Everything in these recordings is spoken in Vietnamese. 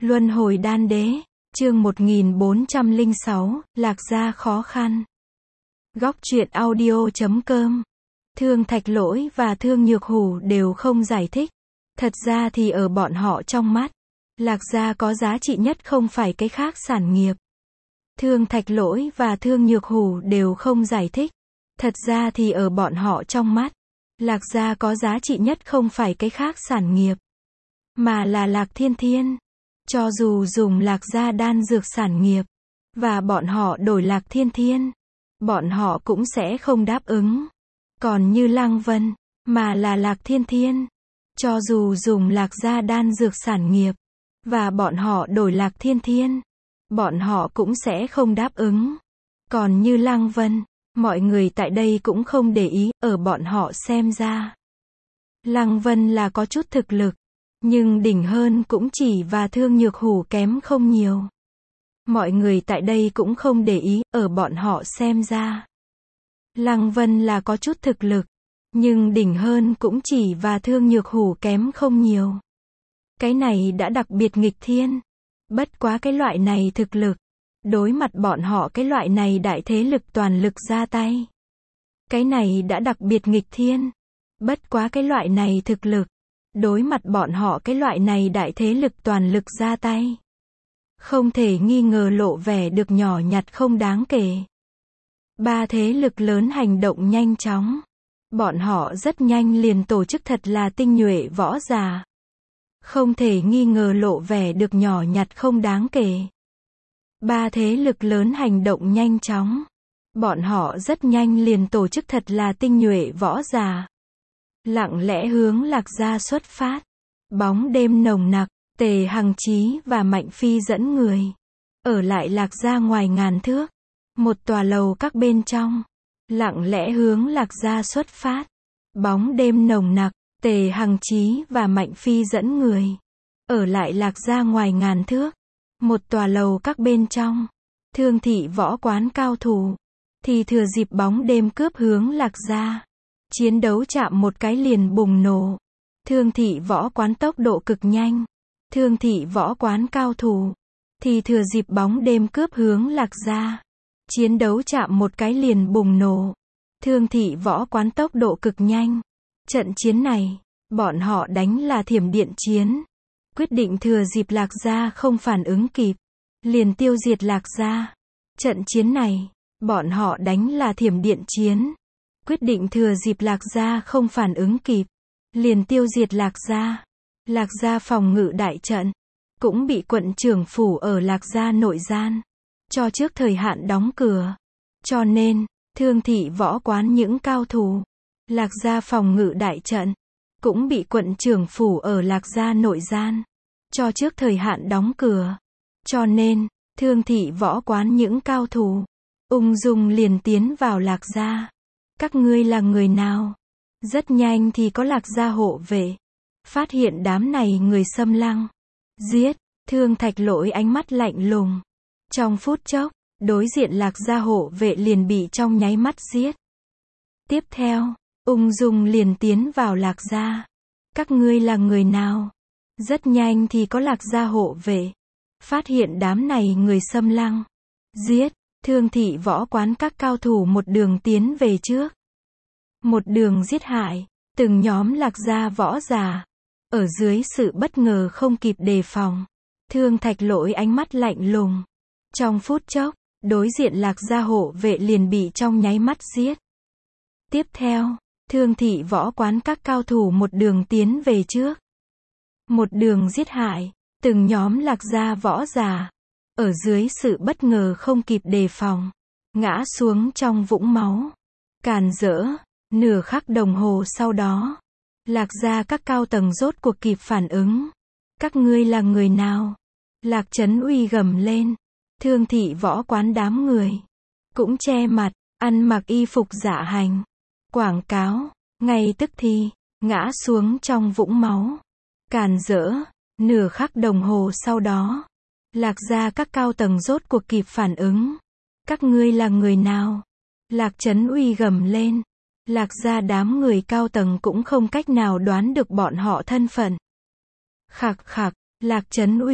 Luân hồi đan đế, chương 1406, Lạc Gia khó khăn. Góc truyện audio.com. Thương Thạch Lỗi và Thương Nhược Hủ đều không giải thích. Thật ra thì ở bọn họ trong mắt, Lạc Gia có giá trị nhất không phải cái khác sản nghiệp. Thương Thạch Lỗi và Thương Nhược Hủ đều không giải thích. Thật ra thì ở bọn họ trong mắt, Lạc Gia có giá trị nhất không phải cái khác sản nghiệp, mà là Lạc Thiên Thiên. Cho dù dùng Lạc Gia đan dược sản nghiệp, và bọn họ đổi Lạc Thiên Thiên, bọn họ cũng sẽ không đáp ứng. Còn như Lăng Vân, mà là Lạc Thiên Thiên, cho dù dùng Lạc Gia đan dược sản nghiệp, và bọn họ đổi Lạc Thiên Thiên, bọn họ cũng sẽ không đáp ứng. Còn như Lăng Vân, mọi người tại đây cũng không để ý, ở bọn họ xem ra, Lăng Vân là có chút thực lực, nhưng đỉnh hơn cũng chỉ và Thương Nhược Hủ kém không nhiều. Mọi người tại đây cũng không để ý, ở bọn họ xem ra, Lăng Vân là có chút thực lực, nhưng đỉnh hơn cũng chỉ và Thương Nhược Hủ kém không nhiều. Cái này đã đặc biệt nghịch thiên. Bất quá cái loại này thực lực, đối mặt bọn họ cái loại này đại thế lực toàn lực ra tay. Cái này đã đặc biệt nghịch thiên. Bất quá cái loại này thực lực, đối mặt bọn họ cái loại này đại thế lực toàn lực ra tay. Không thể nghi ngờ lộ vẻ được nhỏ nhặt không đáng kể. Ba thế lực lớn hành động nhanh chóng. Bọn họ rất nhanh liền tổ chức thật là tinh nhuệ võ giả. Không thể nghi ngờ lộ vẻ được nhỏ nhặt không đáng kể. Ba thế lực lớn hành động nhanh chóng. Bọn họ rất nhanh liền tổ chức thật là tinh nhuệ võ giả. Lặng lẽ hướng Lạc Gia xuất phát. Bóng đêm nồng nặc, Tề Hằng Chí và Mạnh Phi dẫn người. Ở lại Lạc Gia ngoài ngàn thước. Một tòa lầu các bên trong. Lặng lẽ hướng Lạc Gia xuất phát. Bóng đêm nồng nặc, Tề Hằng Chí và Mạnh Phi dẫn người. Ở lại Lạc Gia ngoài ngàn thước. Một tòa lầu các bên trong. Thương thị võ quán cao thủ. Thì thừa dịp bóng đêm cướp hướng Lạc Gia. Chiến đấu chạm một cái liền bùng nổ. Thương thị võ quán tốc độ cực nhanh. Thương thị võ quán cao thủ. Thì thừa dịp bóng đêm cướp hướng Lạc Gia. Chiến đấu chạm một cái liền bùng nổ. Thương thị võ quán tốc độ cực nhanh. Trận chiến này, bọn họ đánh là thiểm điện chiến. Quyết định thừa dịp Lạc Gia không phản ứng kịp, liền tiêu diệt Lạc Gia. Trận chiến này, bọn họ đánh là thiểm điện chiến. Quyết định thừa dịp Lạc Gia không phản ứng kịp, liền tiêu diệt Lạc Gia. Lạc Gia phòng ngự đại trận, cũng bị quận trưởng phủ ở Lạc Gia nội gian, cho trước thời hạn đóng cửa. Cho nên, Thương thị võ quán những cao thủ, Lạc Gia phòng ngự đại trận, cũng bị quận trưởng phủ ở Lạc Gia nội gian, cho trước thời hạn đóng cửa. Cho nên, Thương thị võ quán những cao thủ, ung dung liền tiến vào Lạc Gia. Các ngươi là người nào? Rất nhanh thì có Lạc Gia hộ vệ. Phát hiện đám này người xâm lăng. Giết, Thương Thạch Lỗi ánh mắt lạnh lùng. Trong phút chốc, đối diện Lạc Gia hộ vệ liền bị trong nháy mắt giết. Tiếp theo, ung dung liền tiến vào Lạc Gia. Các ngươi là người nào? Rất nhanh thì có Lạc Gia hộ vệ. Phát hiện đám này người xâm lăng. Giết, Thương thị võ quán các cao thủ một đường tiến về trước. Một đường giết hại, từng nhóm Lạc Gia võ giả. Ở dưới sự bất ngờ không kịp đề phòng. Thương Thạch Lỗi ánh mắt lạnh lùng. Trong phút chốc, đối diện Lạc Gia hộ vệ liền bị trong nháy mắt giết. Tiếp theo, Thương thị võ quán các cao thủ một đường tiến về trước. Một đường giết hại, từng nhóm Lạc Gia võ giả. Ở dưới sự bất ngờ không kịp đề phòng, ngã xuống trong vũng máu. Càn rỡ, nửa khắc đồng hồ sau đó, Lạc Gia các cao tầng rốt cuộc kịp phản ứng. Các ngươi là người nào? Lạc Trấn Uy gầm lên. Thương thị võ quán đám người cũng che mặt, ăn mặc y phục dạ hành, quảng cáo, ngay tức thì ngã xuống trong vũng máu. Càn rỡ, nửa khắc đồng hồ sau đó, Lạc Gia các cao tầng rốt cuộc kịp phản ứng. Các ngươi là người nào? Lạc Trấn Uy gầm lên. Lạc Gia đám người cao tầng cũng không cách nào đoán được bọn họ thân phận. Khặc khặc, Lạc Trấn Uy,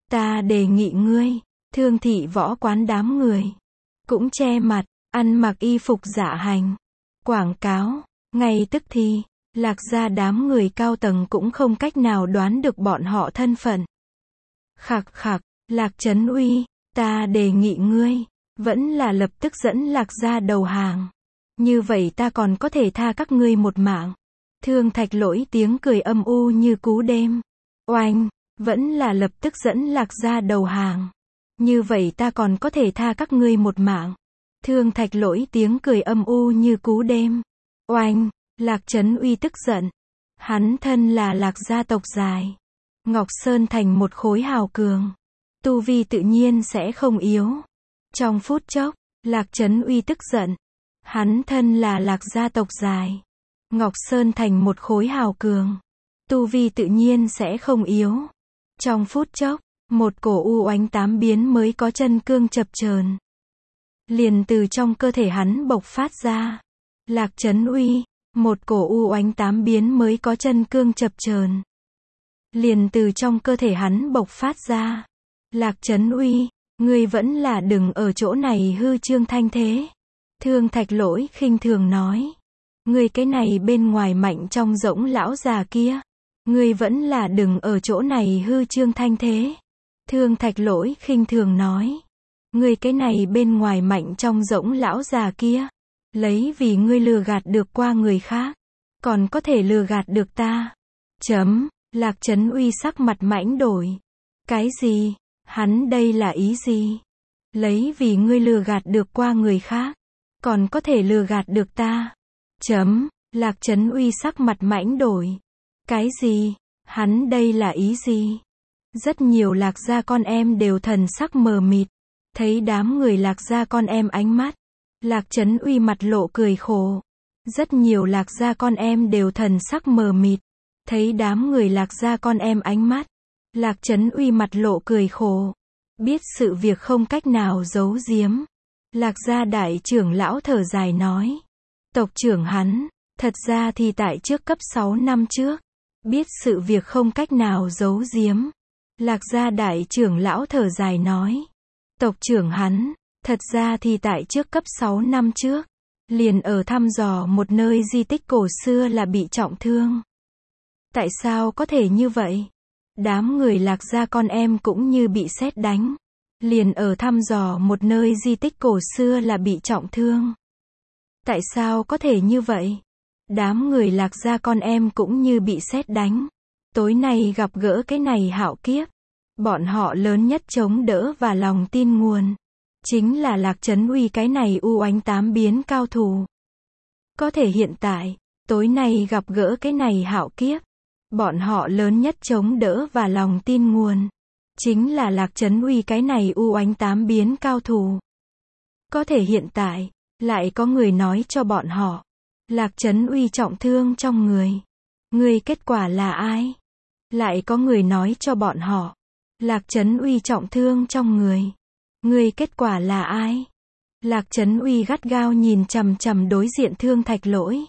ta đề nghị ngươi, Thương Thị Võ Quán đám người cũng che mặt, ăn mặc y phục dạ hành, quảng cáo, ngay tức thì, Lạc Gia đám người cao tầng cũng không cách nào đoán được bọn họ thân phận. Khặc khặc, Lạc Trấn Uy, ta đề nghị ngươi, vẫn là lập tức dẫn Lạc Gia đầu hàng. Như vậy ta còn có thể tha các ngươi một mạng. Thương Thạch Lỗi tiếng cười âm u như cú đêm. Oanh, vẫn là lập tức dẫn Lạc Gia đầu hàng. Như vậy ta còn có thể tha các ngươi một mạng. Thương Thạch Lỗi tiếng cười âm u như cú đêm. Oanh, Lạc Trấn Uy tức giận. Hắn thân là Lạc gia tộc dài. Ngọc Sơn thành một khối hào cường. Tu vi tự nhiên sẽ không yếu. Trong phút chốc, Lạc Trấn Uy tức giận. Hắn thân là Lạc gia tộc dài. Ngọc Sơn thành một khối hào cường. Tu vi tự nhiên sẽ không yếu. Trong phút chốc, một cổ u oánh tám biến mới có chân cương chập chờn, liền từ trong cơ thể hắn bộc phát ra. Lạc Trấn Uy, một cổ u oánh tám biến mới có chân cương chập chờn, liền từ trong cơ thể hắn bộc phát ra. Lạc Trấn Uy, ngươi vẫn là đừng ở chỗ này hư trương thanh thế. Thương Thạch Lỗi khinh thường nói. Ngươi cái này bên ngoài mạnh trong rỗng lão già kia. Ngươi vẫn là đừng ở chỗ này hư trương thanh thế. Thương Thạch Lỗi khinh thường nói. Ngươi cái này bên ngoài mạnh trong rỗng lão già kia. Lấy vì ngươi lừa gạt được qua người khác. Còn có thể lừa gạt được ta. Lạc Trấn Uy sắc mặt mãnh đổi. Cái gì? Hắn đây là ý gì? Lấy vì ngươi lừa gạt được qua người khác. Còn có thể lừa gạt được ta. Lạc Trấn Uy sắc mặt mãnh đổi. Cái gì? Hắn đây là ý gì? Rất nhiều Lạc gia con em đều thần sắc mờ mịt. Thấy đám người Lạc gia con em ánh mắt. Lạc Trấn Uy mặt lộ cười khổ. Rất nhiều Lạc gia con em đều thần sắc mờ mịt. Thấy đám người Lạc gia con em ánh mắt. Lạc Trấn Uy mặt lộ cười khổ. Biết sự việc không cách nào giấu giếm. Lạc gia đại trưởng lão thở dài nói. Tộc trưởng hắn, thật ra thì tại trước cấp 6 năm trước. Biết sự việc không cách nào giấu giếm. Lạc gia đại trưởng lão thở dài nói. Tộc trưởng hắn, thật ra thì tại trước cấp 6 năm trước. Liền ở thăm dò một nơi di tích cổ xưa là bị trọng thương. Tại sao có thể như vậy? Đám người Lạc gia con em cũng như bị sét đánh. Liền ở thăm dò một nơi di tích cổ xưa là bị trọng thương. Tại sao có thể như vậy? Đám người Lạc gia con em cũng như bị sét đánh. Tối nay gặp gỡ cái này hạo kiếp. Bọn họ lớn nhất chống đỡ và lòng tin nguồn. Chính là Lạc Trấn Uy cái này u oánh tám biến cao thủ. Có thể hiện tại, tối nay gặp gỡ cái này hạo kiếp. Bọn họ lớn nhất chống đỡ và lòng tin nguồn. Chính là Lạc Trấn Uy cái này u oánh tám biến cao thủ. Có thể hiện tại, lại có người nói cho bọn họ. Lạc Trấn Uy trọng thương trong người. Người kết quả là ai? Lại có người nói cho bọn họ. Lạc Trấn Uy trọng thương trong người. Người kết quả là ai? Lạc Trấn Uy gắt gao nhìn chằm chằm đối diện Thương Thạch Lỗi.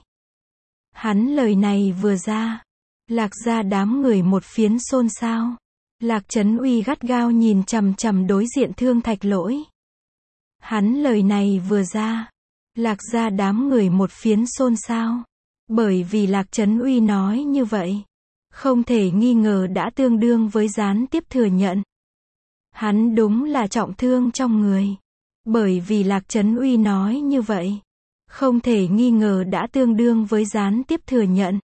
Hắn lời này vừa ra. Lạc gia đám người một phiến xôn xao. Lạc Trấn Uy gắt gao nhìn chằm chằm đối diện Thương Thạch Lỗi. Hắn lời này vừa ra. Lạc gia đám người một phiến xôn xao. Bởi vì Lạc Trấn Uy nói như vậy. Không thể nghi ngờ đã tương đương với gián tiếp thừa nhận. Hắn đúng là trọng thương trong người. Bởi vì Lạc Trấn Uy nói như vậy. Không thể nghi ngờ đã tương đương với gián tiếp thừa nhận.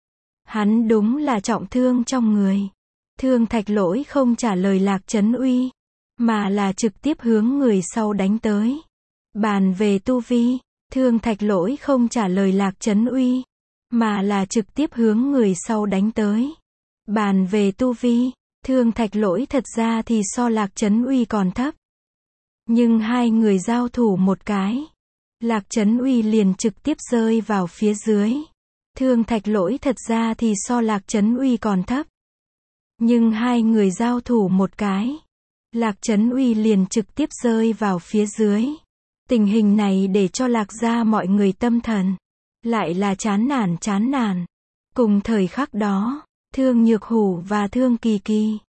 Hắn đúng là trọng thương trong người. Thương Thạch Lỗi không trả lời Lạc Trấn Uy. Mà là trực tiếp hướng người sau đánh tới. Bàn về tu vi. Thương Thạch Lỗi không trả lời Lạc Trấn Uy. Mà là trực tiếp hướng người sau đánh tới. Bàn về tu vi. Thương Thạch Lỗi thật ra thì so Lạc Trấn Uy còn thấp. Nhưng hai người giao thủ một cái. Lạc Trấn Uy liền trực tiếp rơi vào phía dưới. Thương Thạch Lỗi thật ra thì so Lạc Trấn Uy còn thấp. Nhưng hai người giao thủ một cái. Lạc Trấn Uy liền trực tiếp rơi vào phía dưới. Tình hình này để cho Lạc gia mọi người tâm thần. Lại là chán nản. Cùng thời khắc đó, Thương Nhược Hủ và Thương Kỳ Kỳ.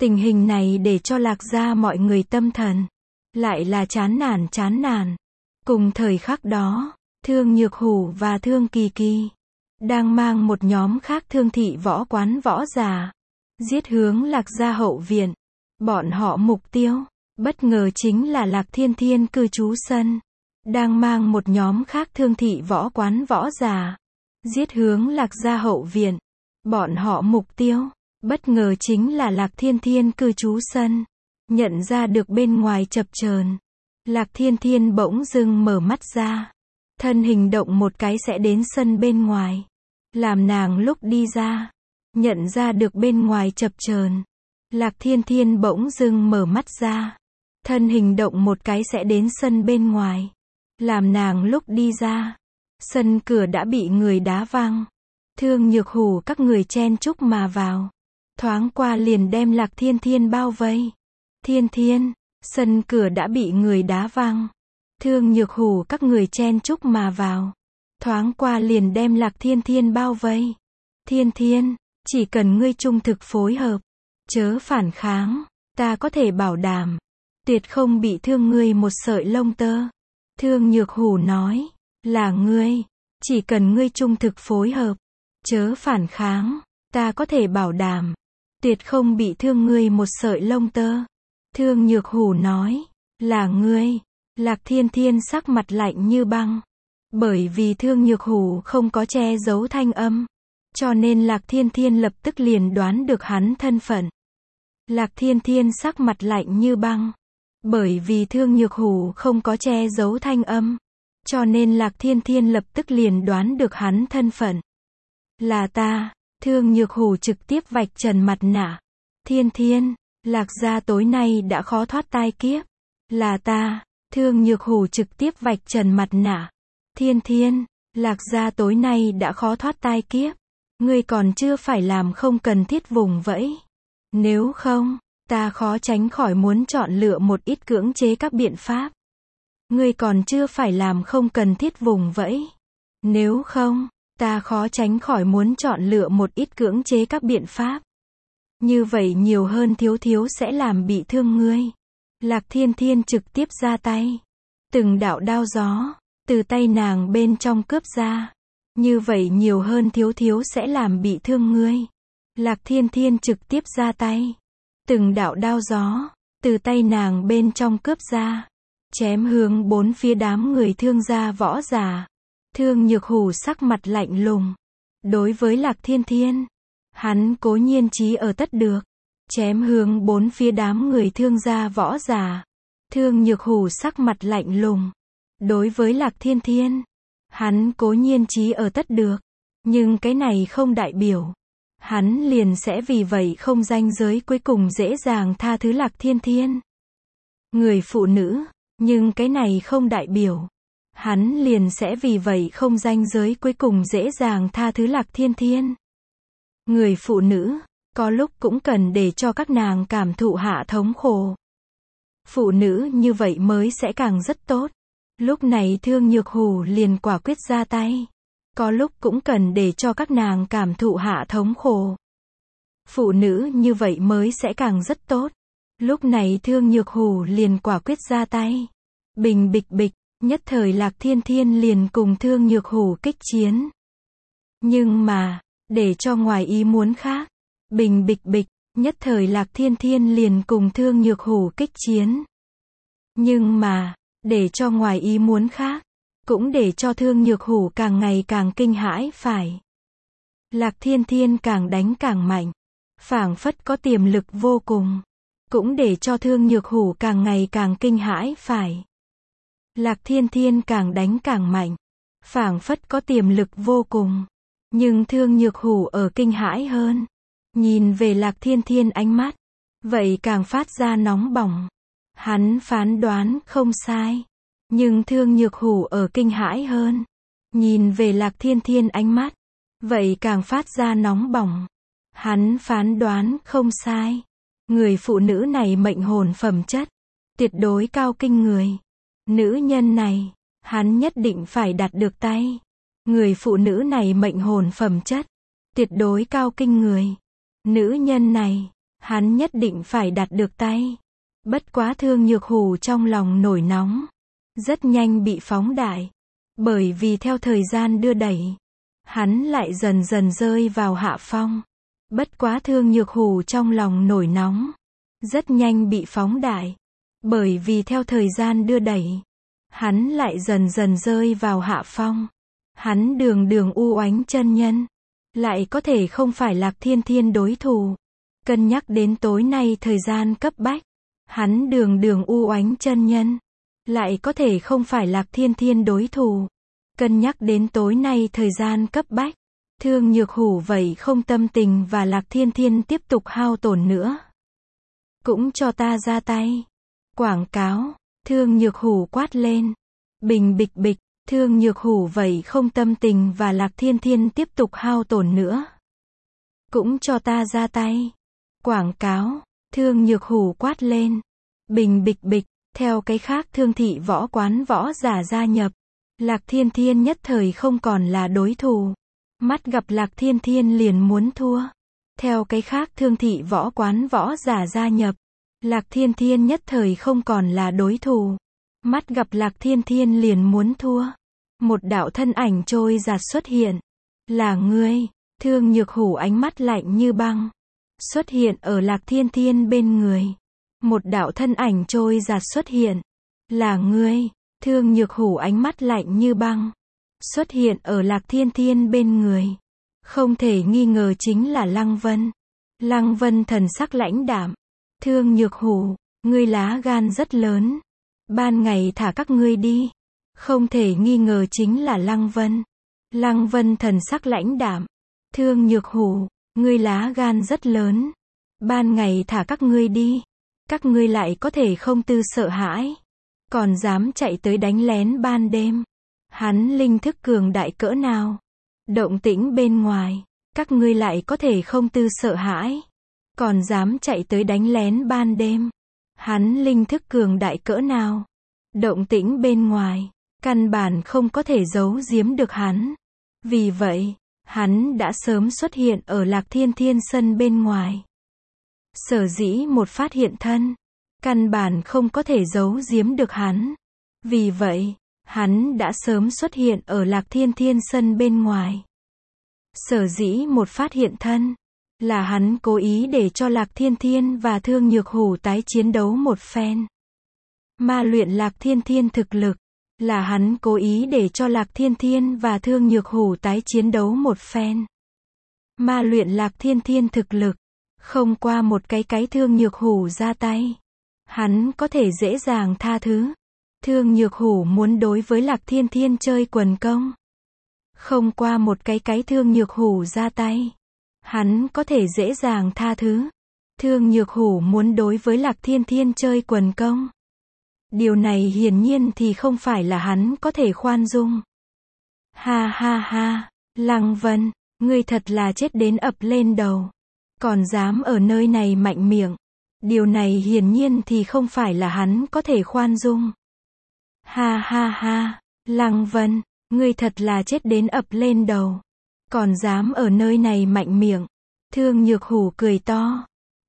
Tình hình này để cho Lạc Gia mọi người tâm thần. Lại là chán nản. Cùng thời khắc đó, Thương Nhược Hủ và Thương Kỳ Kỳ đang mang một nhóm khác Thương thị võ quán võ giả giết hướng Lạc Gia hậu viện. Bọn họ mục tiêu bất ngờ chính là Lạc Thiên Thiên cư trú sân. Đang mang một nhóm khác Thương thị võ quán võ giả giết hướng Lạc Gia hậu viện. Bọn họ mục tiêu bất ngờ chính là Lạc Thiên Thiên cư trú sân. Nhận ra được bên ngoài chập chờn, Lạc Thiên Thiên bỗng dưng mở mắt ra. Thân hình động một cái sẽ đến sân bên ngoài. Làm nàng lúc đi ra, nhận ra được bên ngoài chập chờn. Lạc Thiên Thiên bỗng dưng mở mắt ra. Thân hình động một cái sẽ đến sân bên ngoài. Làm nàng lúc đi ra, sân cửa đã bị người đá văng. Thương Nhược Hủ các người chen chúc mà vào. Thoáng qua liền đem Lạc Thiên Thiên bao vây. Thiên Thiên, sân cửa đã bị người đá văng. Thương Nhược Hủ các người chen chúc mà vào. Thoáng qua liền đem Lạc Thiên Thiên bao vây. Thiên Thiên, chỉ cần ngươi trung thực phối hợp, chớ phản kháng, ta có thể bảo đảm, tuyệt không bị thương ngươi một sợi lông tơ. Thương Nhược Hủ nói, là ngươi, chỉ cần ngươi trung thực phối hợp, chớ phản kháng, ta có thể bảo đảm, tuyệt không bị thương ngươi một sợi lông tơ. Thương Nhược Hủ nói, là ngươi. Lạc Thiên Thiên sắc mặt lạnh như băng. Bởi vì Thương Nhược Hủ không có che giấu thanh âm, cho nên Lạc Thiên Thiên lập tức liền đoán được hắn thân phận. Lạc Thiên Thiên sắc mặt lạnh như băng. Bởi vì Thương Nhược Hủ không có che giấu thanh âm, cho nên Lạc Thiên Thiên lập tức liền đoán được hắn thân phận. Là ta. Thương Nhược Hủ trực tiếp vạch trần mặt nạ. Thiên Thiên, Lạc Gia tối nay đã khó thoát tai kiếp. Là ta. Thương Nhược Hủ trực tiếp vạch trần mặt nạ. Thiên Thiên, Lạc Gia tối nay đã khó thoát tai kiếp. Ngươi còn chưa phải làm không cần thiết vùng vẫy. Nếu không, ta khó tránh khỏi muốn chọn lựa một ít cưỡng chế các biện pháp. Ngươi còn chưa phải làm không cần thiết vùng vẫy. Nếu không, ta khó tránh khỏi muốn chọn lựa một ít cưỡng chế các biện pháp. Như vậy nhiều hơn thiếu sẽ làm bị thương ngươi. Lạc Thiên Thiên trực tiếp ra tay. Từng đạo đao gió từ tay nàng bên trong cướp ra. Như vậy nhiều hơn thiếu sẽ làm bị thương ngươi. Lạc Thiên Thiên trực tiếp ra tay. Từng đạo đao gió từ tay nàng bên trong cướp ra, chém hướng bốn phía đám người Thương gia võ giả. Thương Nhược Hủ sắc mặt lạnh lùng. Đối với Lạc Thiên Thiên, hắn cố nhiên chí ở tất được. Chém hướng bốn phía đám người Thương gia võ giả. Thương Nhược Hủ sắc mặt lạnh lùng. Đối với Lạc Thiên Thiên, hắn cố nhiên chí ở tất được. Nhưng cái này không đại biểu hắn liền sẽ vì vậy không ranh giới cuối cùng dễ dàng tha thứ Lạc Thiên Thiên. Người phụ nữ, nhưng cái này không đại biểu hắn liền sẽ vì vậy không ranh giới cuối cùng dễ dàng tha thứ Lạc Thiên Thiên. Người phụ nữ, có lúc cũng cần để cho các nàng cảm thụ hạ thống khổ. Phụ nữ như vậy mới sẽ càng rất tốt. Lúc này Thương Nhược Hủ liền quả quyết ra tay. Có lúc cũng cần để cho các nàng cảm thụ hạ thống khổ. Phụ nữ như vậy mới sẽ càng rất tốt. Lúc này Thương Nhược Hủ liền quả quyết ra tay. Bình bịch bịch, nhất thời Lạc Thiên Thiên liền cùng Thương Nhược Hủ kích chiến. Nhưng mà, để cho ngoài ý muốn khác, bình bịch bịch, nhất thời Lạc Thiên Thiên liền cùng Thương Nhược Hủ kích chiến. Nhưng mà, để cho ngoài ý muốn khác, cũng để cho Thương Nhược Hủ càng ngày càng kinh hãi phải. Lạc Thiên Thiên càng đánh càng mạnh, phảng phất có tiềm lực vô cùng, cũng để cho Thương Nhược Hủ càng ngày càng kinh hãi phải. Lạc Thiên Thiên càng đánh càng mạnh, phảng phất có tiềm lực vô cùng, nhưng Thương Nhược Hủ ở kinh hãi hơn. Nhìn về Lạc Thiên Thiên ánh mắt, vậy càng phát ra nóng bỏng. Hắn phán đoán không sai. Nhưng Thương Nhược Hủ ở kinh hãi hơn. Nhìn về Lạc Thiên Thiên ánh mắt, vậy càng phát ra nóng bỏng. Hắn phán đoán không sai. Người phụ nữ này mệnh hồn phẩm chất tuyệt đối cao kinh người. Nữ nhân này, hắn nhất định phải đạt được tay. Người phụ nữ này mệnh hồn phẩm chất tuyệt đối cao kinh người. Nữ nhân này, Hắn nhất định phải đạt được tay. Bất quá Thương Nhược Hủ trong lòng nổi nóng. Rất nhanh bị phóng đại. Bởi vì theo thời gian đưa đẩy, hắn lại dần dần rơi vào hạ phong. Bất quá Thương Nhược Hủ trong lòng nổi nóng. Rất nhanh bị phóng đại. Bởi vì theo thời gian đưa đẩy, hắn lại dần dần rơi vào hạ phong. Hắn Đường Đường U Oánh chân nhân, lại có thể không phải Lạc Thiên Thiên đối thủ. Cân nhắc đến tối nay thời gian cấp bách, hắn Đường Đường U Oánh chân nhân, lại có thể không phải Lạc Thiên Thiên đối thủ. Cân nhắc đến tối nay thời gian cấp bách, Thương Nhược Hủ vậy không tâm tình và Lạc Thiên Thiên tiếp tục hao tổn nữa. Cũng cho ta ra tay. Quảng cáo, Thương Nhược Hủ quát lên. Bình bịch bịch, Thương Nhược Hủ vậy không tâm tình và Lạc Thiên Thiên tiếp tục hao tổn nữa. Cũng cho ta ra tay. Quảng cáo, Thương Nhược Hủ quát lên. Bình bịch bịch, theo cái khác Thương thị võ quán võ giả gia nhập. Lạc Thiên Thiên nhất thời không còn là đối thủ. Mắt gặp Lạc Thiên Thiên liền muốn thua. Theo cái khác Thương thị võ quán võ giả gia nhập. Lạc Thiên Thiên nhất thời không còn là đối thủ. Mắt gặp Lạc Thiên Thiên liền muốn thua. Một đạo thân ảnh trôi giạt xuất hiện. Là ngươi. Thương Nhược Hủ ánh mắt lạnh như băng. Xuất hiện ở Lạc Thiên Thiên bên người. Một đạo thân ảnh trôi giạt xuất hiện. Là ngươi. Thương Nhược Hủ ánh mắt lạnh như băng. Xuất hiện ở Lạc Thiên Thiên bên người. Không thể nghi ngờ chính là Lăng Vân. Lăng Vân thần sắc lãnh đạm. Thương Nhược Hủ, ngươi lá gan rất lớn. Ban ngày thả các ngươi đi. Không thể nghi ngờ chính là Lăng Vân. Lăng Vân thần sắc lãnh đạm. Thương Nhược Hủ, ngươi lá gan rất lớn. Ban ngày thả các ngươi đi. Các ngươi lại có thể không tư sợ hãi. Còn dám chạy tới đánh lén ban đêm. Hắn linh thức cường đại cỡ nào. Động tĩnh bên ngoài. Các ngươi lại có thể không tư sợ hãi. Còn dám chạy tới đánh lén ban đêm. Hắn linh thức cường đại cỡ nào. Động tĩnh bên ngoài. Căn bản không có thể giấu giếm được hắn. Vì vậy, hắn đã sớm xuất hiện ở Lạc Thiên Thiên sân bên ngoài. Sở dĩ một phát hiện thân. Căn bản không có thể giấu giếm được hắn. Vì vậy, hắn đã sớm xuất hiện ở Lạc Thiên Thiên sân bên ngoài. Sở dĩ một phát hiện thân. Là hắn cố ý để cho Lạc Thiên Thiên và Thương Nhược Hủ tái chiến đấu một phen. Ma luyện Lạc Thiên Thiên thực lực. Là hắn cố ý để cho Lạc Thiên Thiên và Thương Nhược Hủ tái chiến đấu một phen. Ma luyện Lạc Thiên Thiên thực lực. Không qua một cái Thương Nhược Hủ ra tay. Hắn có thể dễ dàng tha thứ. Thương Nhược Hủ muốn đối với Lạc Thiên Thiên chơi quần công. Không qua một cái Thương Nhược Hủ ra tay. Hắn có thể dễ dàng tha thứ. Thương Nhược Hủ muốn đối với Lạc Thiên Thiên chơi quần công. Điều này hiển nhiên thì không phải là hắn có thể khoan dung. Ha ha ha, Lăng Vân, ngươi thật là chết đến ập lên đầu. Còn dám ở nơi này mạnh miệng. Điều này hiển nhiên thì không phải là hắn có thể khoan dung. Ha ha ha, Lăng Vân, ngươi thật là chết đến ập lên đầu. Còn dám ở nơi này mạnh miệng. Thương Nhược Hủ cười to.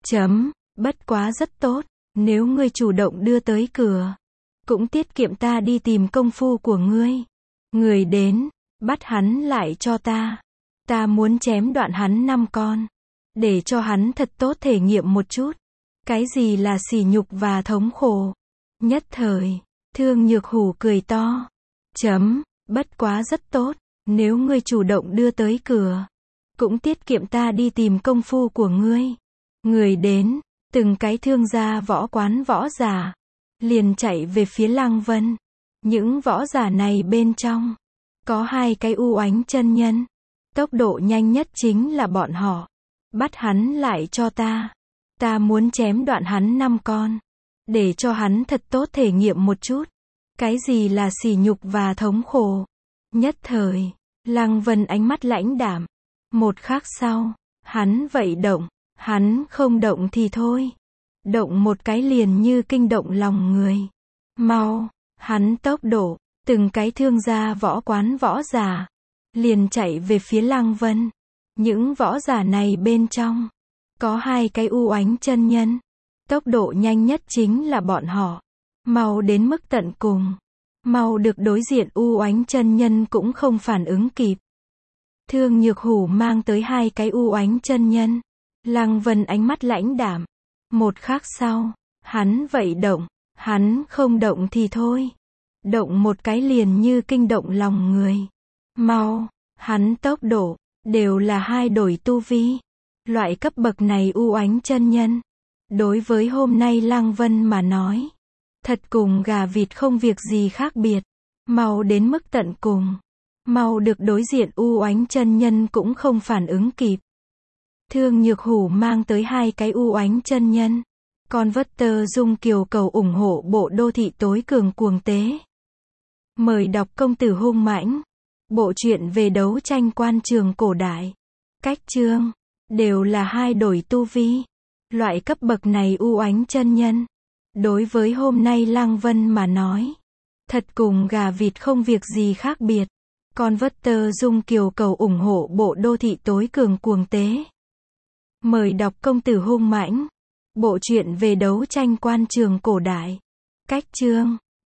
Bất quá rất tốt. Nếu ngươi chủ động đưa tới cửa. Cũng tiết kiệm ta đi tìm công phu của ngươi. Người đến. Bắt hắn lại cho ta. Ta muốn chém đoạn hắn 5 con. Để cho hắn thật tốt thể nghiệm một chút. Cái gì là sỉ nhục và thống khổ. Nhất thời. Thương Nhược Hủ cười to. Bất quá rất tốt. Nếu ngươi chủ động đưa tới cửa. Cũng tiết kiệm ta đi tìm công phu của ngươi. Người đến. Từng cái thương gia võ quán võ giả. Liền chạy về phía Lăng Vân. Những võ giả này bên trong. Có 2 cái U Oánh chân nhân. Tốc độ nhanh nhất chính là bọn họ. Bắt hắn lại cho ta. Ta muốn chém đoạn hắn 5 con. Để cho hắn thật tốt thể nghiệm một chút. Cái gì là sỉ nhục và thống khổ. Nhất thời. Lăng Vân ánh mắt lãnh đạm. Một khắc sau. Hắn vậy động. Hắn không động thì thôi. Động một cái liền như kinh động lòng người. Mau. Hắn tốc độ. Từng cái thương gia võ quán võ giả. Liền chạy về phía Lăng Vân. Những võ giả này bên trong. Có hai cái u oánh chân nhân. Tốc độ nhanh nhất chính là bọn họ. Mau đến mức tận cùng. Mau được đối diện u oánh chân nhân cũng không phản ứng kịp. Thương Nhược Hủ mang tới hai cái u oánh chân nhân. Lăng Vân ánh mắt lãnh đạm. Một khắc sau, hắn vậy động. Hắn không động thì thôi. Động một cái liền như kinh động lòng người. Mau, hắn tốc độ, đều là hai đổi tu vi. Loại cấp bậc này u oánh chân nhân. Đối với hôm nay Lăng Vân mà nói. Thật cùng gà vịt không việc gì khác biệt. Mau đến mức tận cùng. Mau được đối diện u oánh chân nhân cũng không phản ứng kịp. Thương Nhược Hủ mang tới hai cái u oánh chân nhân. Converter Dung Kiều cầu ủng hộ bộ đô thị tối cường cuồng tế. Mời đọc Công tử hung mãnh. Bộ truyện về đấu tranh quan trường cổ đại. Cách chương. Đều là hai đổi tu vi. Loại cấp bậc này u oánh chân nhân. Đối với hôm nay Lăng Vân mà nói. Thật cùng gà vịt không việc gì khác biệt. Converter Dung Kiều cầu ủng hộ bộ đô thị tối cường cuồng tế. Mời đọc Công tử hung mãnh. Bộ truyện về đấu tranh quan trường cổ đại. Cách chương.